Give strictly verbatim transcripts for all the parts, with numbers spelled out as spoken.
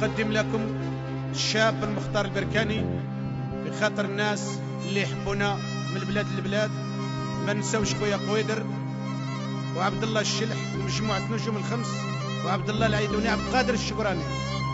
نقدم لكم الشاب المختار البركاني بخاطر الناس اللي يحبونا من البلاد للبلاد. ما نساوش خويا قويدر وعبد الله الشلح من مجموعة نجوم الخمس وعبد الله العيدوني عبد القادر الشكراني.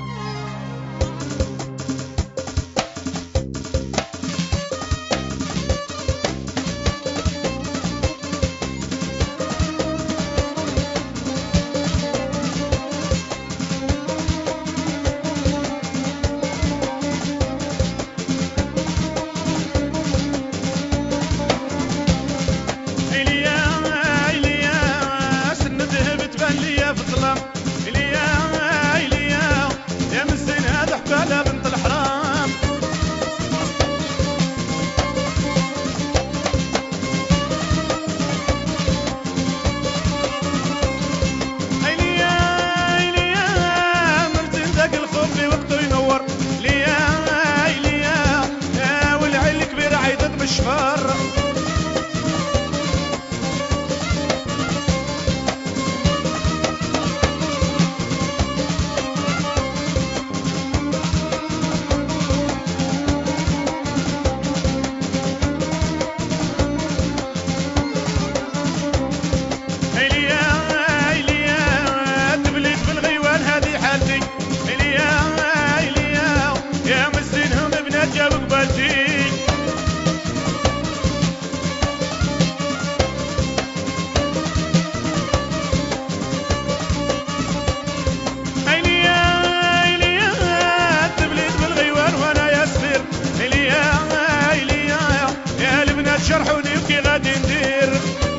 شرحوني وكي غادي ندير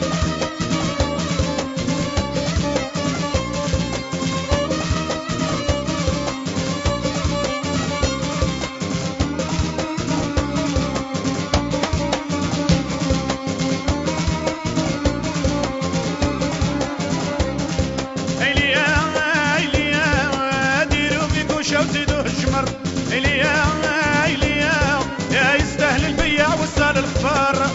ايليا ايليا ديروا فيكو شاو زيدوه الجمر ايليا ايليا يا يستاهل البيع وصال الخفار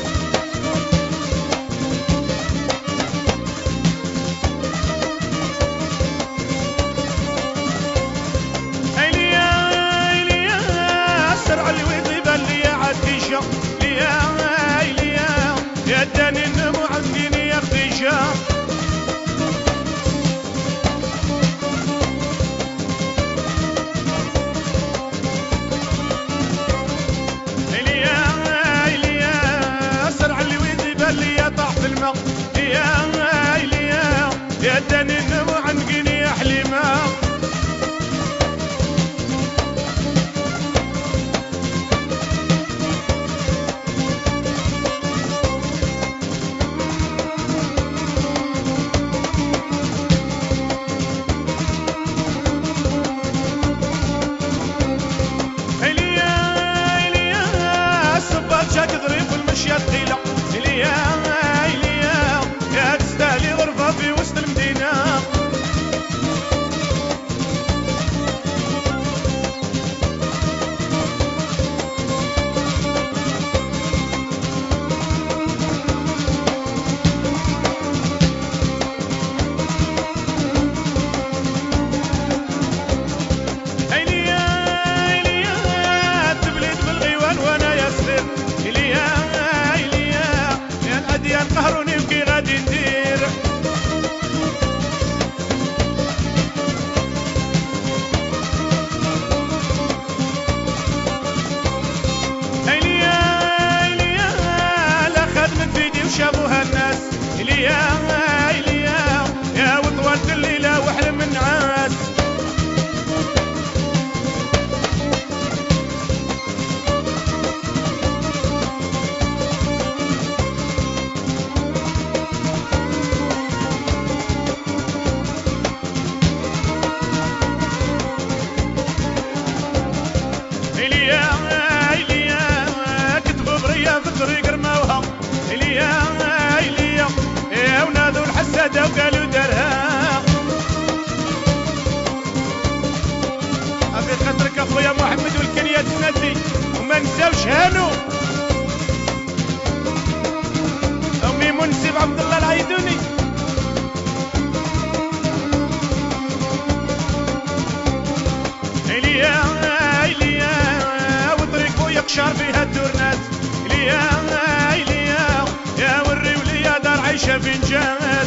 ليا ليا يا داني النمو عنديني يا خديجة ليا ليا سرع اللي ويدي بان ليا طاح في الماء ليا ليا يا داني النمو عنديني يا حليمة يا ثقيلة إليا إليا يا تستاهلي غرفة في وسط المدينة إليا إليا تبليد بالغيوان وأنا يا صغير إليا قهروني وكي غادي ندير ايليا ايليا لا خدمت فيدي وشافوها الناس ايليا ايليا يا وطولت الليلة وحلم النعاس إليا إليا كتبوا بريا في الطريق رماوها إليا إليا يا ونادوا الحسادة وقالوا دارها أبي خاطرك أخويا محمد والكنيات النادي وما نساوش هانو أمي منسب عبد الله العيدوني يقشر فيها الدورنات ليا ليا يا وري وليا دار عايشة فين جات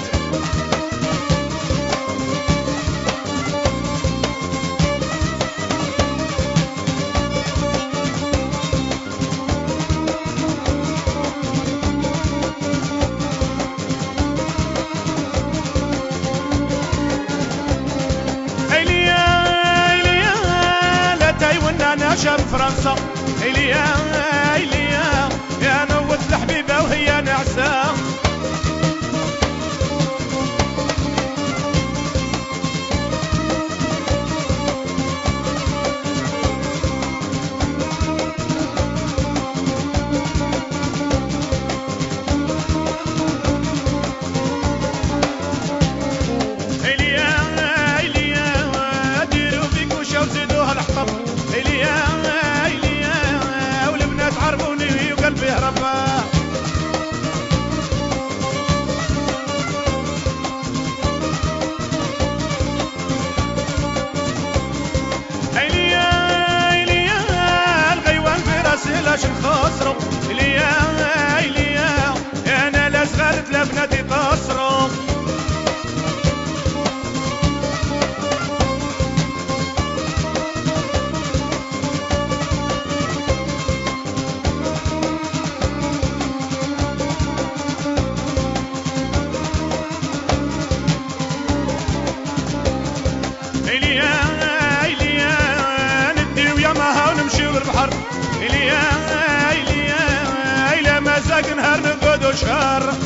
شاب فرنسا إليا إليا يا نوت الحبيبة وهي نعسة إليا إليا ديروا فيك وشا وزيدوها الحطب إليا إليا والبنات عرفوني وقلبي هربا إليا إليا الغيوان في راسي لاش نخسرو إليا إليا أنا لا صغارت لا بناتي قصرو إليا إليا نديو يا مها ونمشيو للبحر إليا إليا إلا ما زاق نهار نقعدو شهر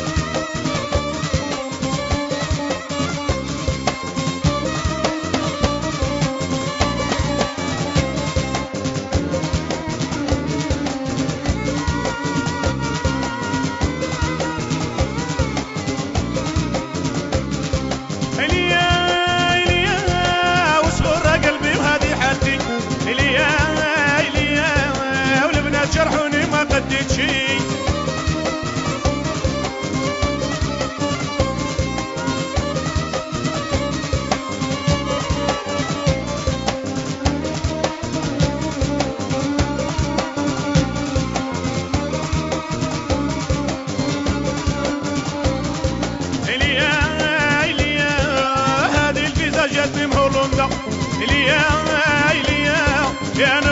جرحوني ما قديت شي إليا إليا هذه الفيزا جاتني من هولندا إليا إليا يا